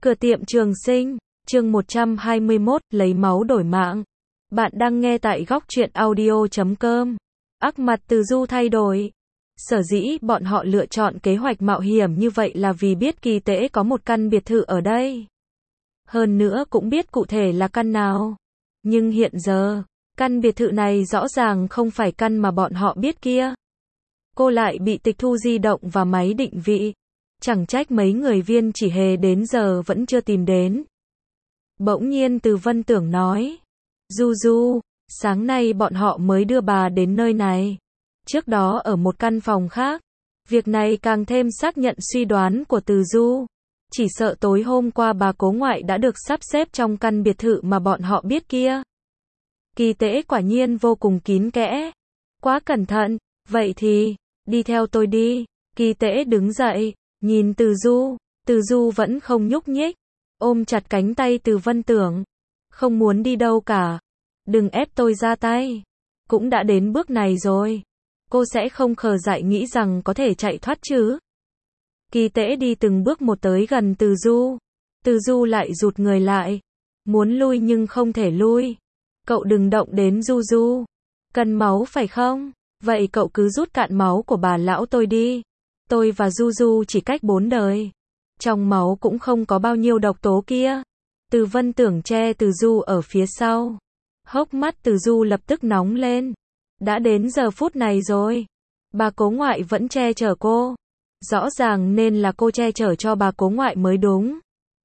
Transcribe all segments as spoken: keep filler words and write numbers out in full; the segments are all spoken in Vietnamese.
Cửa tiệm Trường Sinh, chương một trăm hai mươi mốt, lấy máu đổi mạng. Bạn đang nghe tại góc truyện audio chấm com. Ác mặt Từ Du thay đổi. Sở dĩ bọn họ lựa chọn kế hoạch mạo hiểm như vậy là vì biết Kỳ Tễ có một căn biệt thự ở đây. Hơn nữa cũng biết cụ thể là căn nào. Nhưng hiện giờ, căn biệt thự này rõ ràng không phải căn mà bọn họ biết kia. Cô lại bị tịch thu di động và máy định vị. Chẳng trách mấy người viên chỉ hề đến giờ vẫn chưa tìm đến. Bỗng nhiên Từ Vân Tưởng nói. Du Du, sáng nay bọn họ mới đưa bà đến nơi này. Trước đó ở một căn phòng khác. Việc này càng thêm xác nhận suy đoán của Từ Du. Chỉ sợ tối hôm qua bà cố ngoại đã được sắp xếp trong căn biệt thự mà bọn họ biết kia. Kỳ Tễ quả nhiên vô cùng kín kẽ. Quá cẩn thận, vậy thì, đi theo tôi đi. Kỳ Tễ đứng dậy, nhìn Từ Du, Từ Du vẫn không nhúc nhích, ôm chặt cánh tay Từ Vân Tưởng. Không muốn đi đâu cả. Đừng ép tôi ra tay. Cũng đã đến bước này rồi. Cô sẽ không khờ dại nghĩ rằng có thể chạy thoát chứ. Kỳ Tễ đi từng bước một tới gần Từ Du. Từ Du lại rụt người lại. Muốn lui nhưng không thể lui. Cậu đừng động đến Du Du. Cần máu phải không? Vậy cậu cứ rút cạn máu của bà lão tôi đi. Tôi và Du Du chỉ cách bốn đời. Trong máu cũng không có bao nhiêu độc tố kia. Từ Vân Tưởng che Từ Du ở phía sau. Hốc mắt Từ Du lập tức nóng lên. Đã đến giờ phút này rồi. Bà cố ngoại vẫn che chở cô. Rõ ràng nên là cô che chở cho bà cố ngoại mới đúng.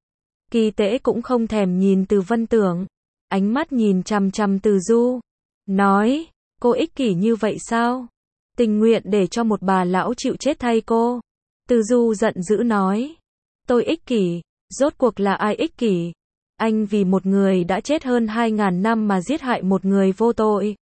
Kỳ Tễ cũng không thèm nhìn Từ Vân Tưởng. Ánh mắt nhìn chằm chằm Từ Du. Nói, cô ích kỷ như vậy sao? Tình nguyện để cho một bà lão chịu chết thay cô. Từ Du giận dữ nói. Tôi ích kỷ, rốt cuộc là ai ích kỷ? Anh vì một người đã chết hơn hai ngàn năm mà giết hại một người vô tội.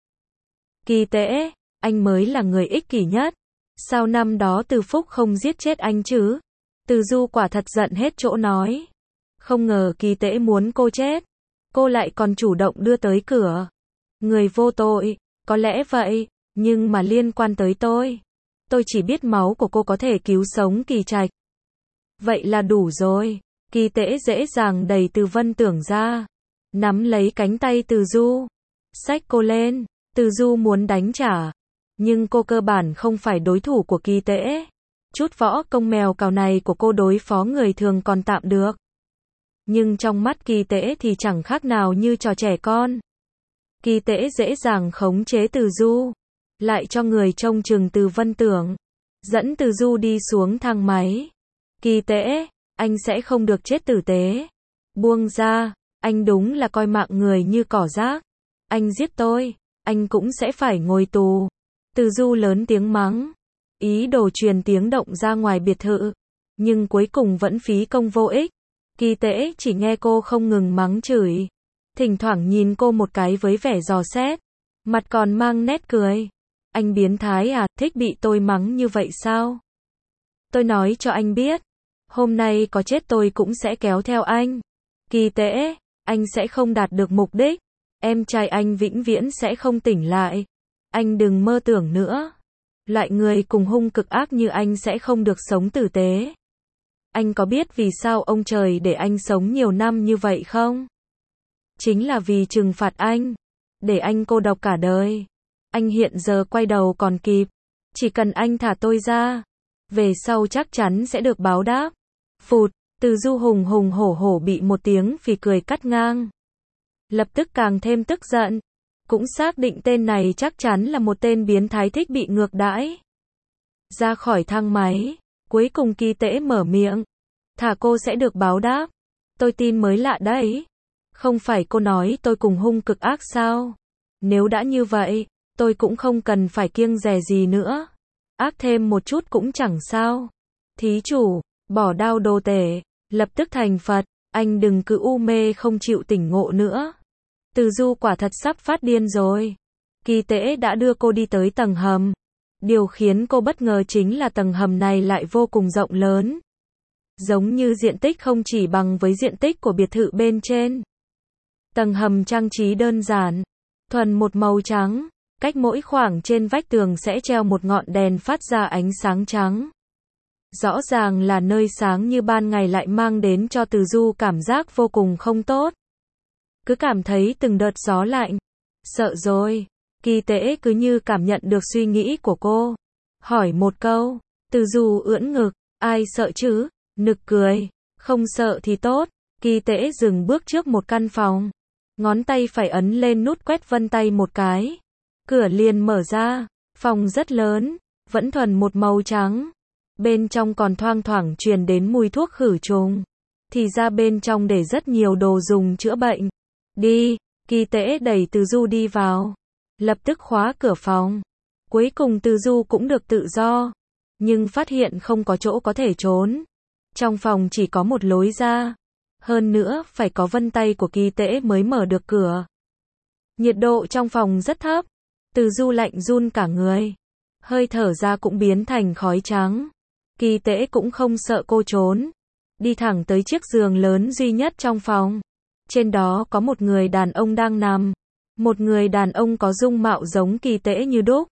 Kỳ Tễ, anh mới là người ích kỷ nhất. Sao năm đó Từ Phúc không giết chết anh chứ? Từ Du quả thật giận hết chỗ nói. Không ngờ Kỳ Tễ muốn cô chết. Cô lại còn chủ động đưa tới cửa. Người vô tội, có lẽ vậy, nhưng mà liên quan tới tôi. Tôi chỉ biết máu của cô có thể cứu sống Kỳ Trạch. Vậy là đủ rồi. Kỳ Tễ dễ dàng đẩy Từ Vân Tưởng ra. Nắm lấy cánh tay Từ Du. Xách cô lên. Từ Du muốn đánh trả. Nhưng cô cơ bản không phải đối thủ của Kỳ Tễ. Chút võ công mèo cào này của cô đối phó người thường còn tạm được. Nhưng trong mắt Kỳ Tễ thì chẳng khác nào như trò trẻ con. Kỳ Tễ dễ dàng khống chế Từ Du. Lại cho người trông chừng Từ Vân Tưởng. Dẫn Từ Du đi xuống thang máy. Kỳ Tễ, anh sẽ không được chết tử tế. Buông ra, anh đúng là coi mạng người như cỏ rác. Anh giết tôi, anh cũng sẽ phải ngồi tù. Từ Du lớn tiếng mắng. Ý đồ truyền tiếng động ra ngoài biệt thự. Nhưng cuối cùng vẫn phí công vô ích. Kỳ Tễ chỉ nghe cô không ngừng mắng chửi. Thỉnh thoảng nhìn cô một cái với vẻ dò xét. Mặt còn mang nét cười. Anh biến thái à, thích bị tôi mắng như vậy sao? Tôi nói cho anh biết. Hôm nay có chết tôi cũng sẽ kéo theo anh. Kỳ Tễ, anh sẽ không đạt được mục đích. Em trai anh vĩnh viễn sẽ không tỉnh lại. Anh đừng mơ tưởng nữa. Loại người cùng hung cực ác như anh sẽ không được sống tử tế. Anh có biết vì sao ông trời để anh sống nhiều năm như vậy không? Chính là vì trừng phạt anh. Để anh cô độc cả đời. Anh hiện giờ quay đầu còn kịp. Chỉ cần anh thả tôi ra. Về sau chắc chắn sẽ được báo đáp. Phụt, Từ Du hùng hùng hổ hổ bị một tiếng phì cười cắt ngang. Lập tức càng thêm tức giận. Cũng xác định tên này chắc chắn là một tên biến thái thích bị ngược đãi. Ra khỏi thang máy. Cuối cùng Kỳ Tễ mở miệng. Thả cô sẽ được báo đáp. Tôi tin mới lạ đấy. Không phải cô nói tôi cùng hung cực ác sao? Nếu đã như vậy, tôi cũng không cần phải kiêng dè gì nữa. Ác thêm một chút cũng chẳng sao. Thí chủ, bỏ đao đồ tể, lập tức thành Phật, anh đừng cứ u mê không chịu tỉnh ngộ nữa. Từ Du quả thật sắp phát điên rồi. Kỳ Tễ đã đưa cô đi tới tầng hầm. Điều khiến cô bất ngờ chính là tầng hầm này lại vô cùng rộng lớn. Giống như diện tích không chỉ bằng với diện tích của biệt thự bên trên. Tầng hầm trang trí đơn giản, thuần một màu trắng. Cách mỗi khoảng trên vách tường sẽ treo một ngọn đèn phát ra ánh sáng trắng. Rõ ràng là nơi sáng như ban ngày lại mang đến cho Từ Du cảm giác vô cùng không tốt. Cứ cảm thấy từng đợt gió lạnh. Sợ rồi. Kỳ Tễ cứ như cảm nhận được suy nghĩ của cô. Hỏi một câu. Từ Du ưỡn ngực. Ai sợ chứ? Nực cười. Không sợ thì tốt. Kỳ Tễ dừng bước trước một căn phòng. Ngón tay phải ấn lên nút quét vân tay một cái. Cửa liền mở ra. Phòng rất lớn. Vẫn thuần một màu trắng. Bên trong còn thoang thoảng truyền đến mùi thuốc khử trùng. Thì ra bên trong để rất nhiều đồ dùng chữa bệnh. Đi. Kỳ Tễ đẩy Từ Du đi vào. Lập tức khóa cửa phòng. Cuối cùng Từ Du cũng được tự do. Nhưng phát hiện không có chỗ có thể trốn. Trong phòng chỉ có một lối ra. Hơn nữa phải có vân tay của Kỳ Tễ mới mở được cửa. Nhiệt độ trong phòng rất thấp. Từ Du lạnh run cả người. Hơi thở ra cũng biến thành khói trắng. Kỳ Tễ cũng không sợ cô trốn. Đi thẳng tới chiếc giường lớn duy nhất trong phòng. Trên đó có một người đàn ông đang nằm. Một người đàn ông có dung mạo giống Kỳ Tễ như đúc.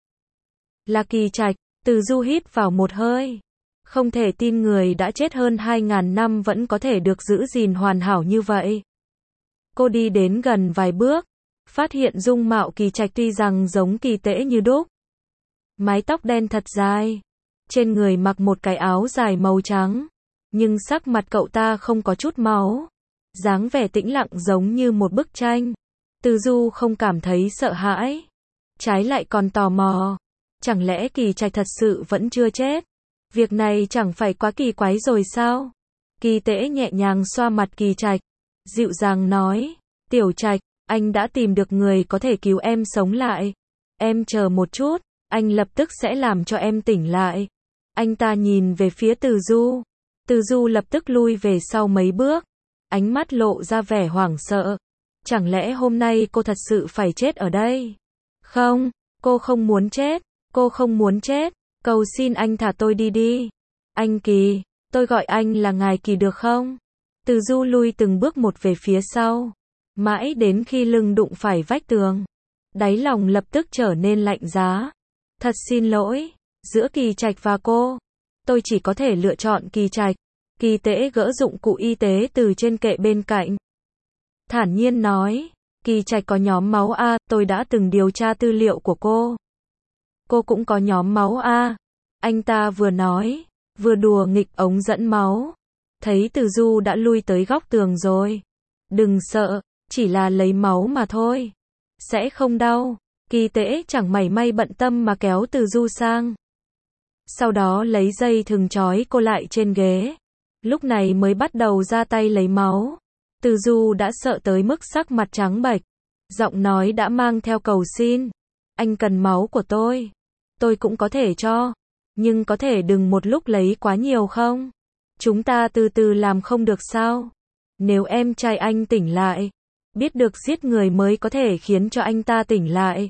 Là Kỳ Trạch. Từ Du hít vào một hơi. Không thể tin người đã chết hơn hai ngàn năm vẫn có thể được giữ gìn hoàn hảo như vậy. Cô đi đến gần vài bước. Phát hiện dung mạo Kỳ Trạch tuy rằng giống Kỳ Tễ như đúc. Mái tóc đen thật dài. Trên người mặc một cái áo dài màu trắng. Nhưng sắc mặt cậu ta không có chút máu. Dáng vẻ tĩnh lặng giống như một bức tranh. Từ Du không cảm thấy sợ hãi. Trái lại còn tò mò. Chẳng lẽ Kỳ Trạch thật sự vẫn chưa chết? Việc này chẳng phải quá kỳ quái rồi sao? Kỳ Tễ nhẹ nhàng xoa mặt Kỳ Trạch. Dịu dàng nói. Tiểu Trạch, anh đã tìm được người có thể cứu em sống lại. Em chờ một chút. Anh lập tức sẽ làm cho em tỉnh lại. Anh ta nhìn về phía Từ Du. Từ Du lập tức lui về sau mấy bước. Ánh mắt lộ ra vẻ hoảng sợ. Chẳng lẽ hôm nay cô thật sự phải chết ở đây? Không, cô không muốn chết. Cô không muốn chết. Cầu xin anh thả tôi đi đi. Anh Kỳ, tôi gọi anh là ngài Kỳ được không? Từ Du lui từng bước một về phía sau. Mãi đến khi lưng đụng phải vách tường. Đáy lòng lập tức trở nên lạnh giá. Thật xin lỗi. Giữa Kỳ Trạch và cô, tôi chỉ có thể lựa chọn Kỳ Trạch. Kỳ Tễ gỡ dụng cụ y tế từ trên kệ bên cạnh. Thản nhiên nói. Kỳ Trạch có nhóm máu A, tôi đã từng điều tra tư liệu của cô. Cô cũng có nhóm máu A. Anh ta vừa nói, vừa đùa nghịch ống dẫn máu. Thấy Từ Du đã lui tới góc tường rồi. Đừng sợ, chỉ là lấy máu mà thôi. Sẽ không đau. Kỳ Tễ chẳng mảy may bận tâm mà kéo Từ Du sang. Sau đó lấy dây thừng trói cô lại trên ghế. Lúc này mới bắt đầu ra tay lấy máu. Từ Du đã sợ tới mức sắc mặt trắng bệch. Giọng nói đã mang theo cầu xin. Anh cần máu của tôi. Tôi cũng có thể cho. Nhưng có thể đừng một lúc lấy quá nhiều không? Chúng ta từ từ làm không được sao? Nếu em trai anh tỉnh lại, biết được giết người mới có thể khiến cho anh ta tỉnh lại,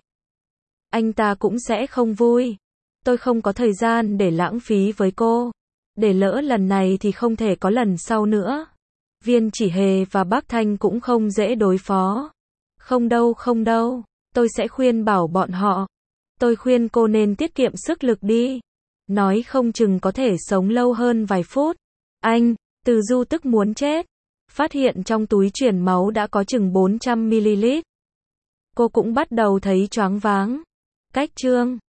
anh ta cũng sẽ không vui. Tôi không có thời gian để lãng phí với cô. Để lỡ lần này thì không thể có lần sau nữa. Viên Chỉ Hề và Bác Thanh cũng không dễ đối phó. Không đâu không đâu, tôi sẽ khuyên bảo bọn họ. Tôi khuyên cô nên tiết kiệm sức lực đi. Nói không chừng có thể sống lâu hơn vài phút. Anh, Từ Du tức muốn chết. Phát hiện trong túi truyền máu đã có chừng bốn trăm mi li lít. Cô cũng bắt đầu thấy choáng váng. Cách chương